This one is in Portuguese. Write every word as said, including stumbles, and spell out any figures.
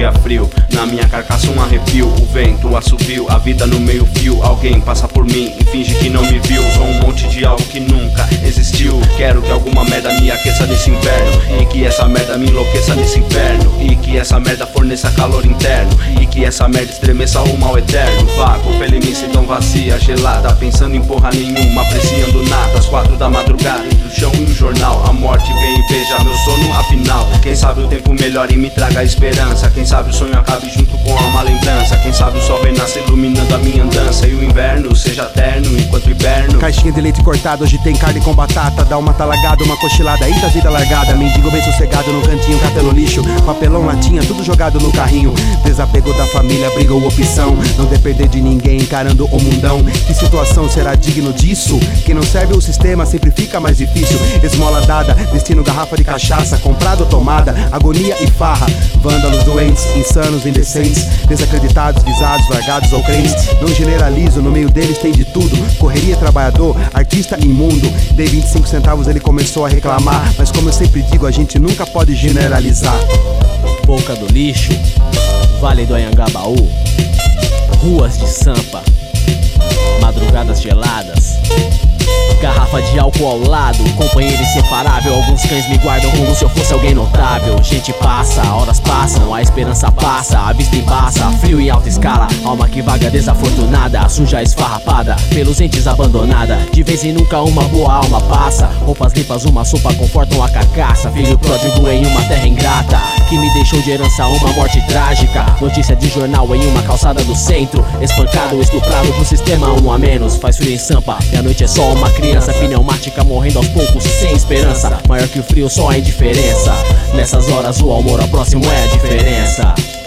dia frio, na minha carcaça um arrepio. O vento assovio, a vida no meio fio. Alguém passa por mim e finge que não me viu. Sou um monte de algo que nunca existiu. Quero que alguma merda me aqueça nesse inverno, e que essa merda me enlouqueça nesse inferno, e que essa merda forneça calor interno, e que essa merda estremeça o mal eterno. Vago pela imensidão vazia, gelada, pensando em porra nenhuma, apreciando nada. Às quatro da madrugada, entre o chão e o jornal, a morte vem e beija meu sono afinal. Quem sabe o tempo melhore e me traga a esperança. Quem sabe o sonho acabe junto com uma lembrança. Quem sabe o sol renasça iluminando a minha andança, e o inverno seja eterno enquanto hiberno. Caixinha de leite cortado, hoje tem carne com batata. Dá uma talagada, uma cochilada, eita vida largada. Mendigo bem sossegado no cantinho, catando lixo. Papelão, latinha, tudo jogado no carrinho. Desapego da família, briga ou opção. Não depender de ninguém, encarando o mundão. Que situação será digno disso? Quem não serve o sistema sempre fica mais difícil. Esmola dada, destino garrafa de cachaça. Comprado, tomada, agonia e farra. Vândalos, doentes, insanos, indecentes, desacreditados, visados, largados ou crentes. Não generalizo, no meio deles tem de tudo. Correria, trabalhador, artista imundo. Dei vinte e cinco centavos, ele começou a reclamar. Mas como eu sempre digo, a gente nunca pode generalizar. Boca do lixo, Vale do Anhangabaú, ruas de Sampa, madrugadas geladas, garrafa de álcool ao lado, companheiro inseparável. Alguns cães me guardam como se eu fosse alguém notável. Gente passa, horas passam, a esperança passa, a vista embaça, frio em alta escala. Alma que vaga desafortunada, suja esfarrapada, pelos entes abandonada. De vez em nunca uma boa alma passa. Roupas limpas, uma sopa confortam a carcaça. Filho pródigo em uma terra ingrata, que me deixou de herança uma morte trágica. Notícia de jornal em uma calçada do centro. Espancado, estuprado pro sistema, um a menos. Faz frio em Sampa e a noite é só uma criança pneumática morrendo aos poucos sem esperança. Maior que o frio, só a indiferença. Nessas horas o amor ao próximo é a diferença.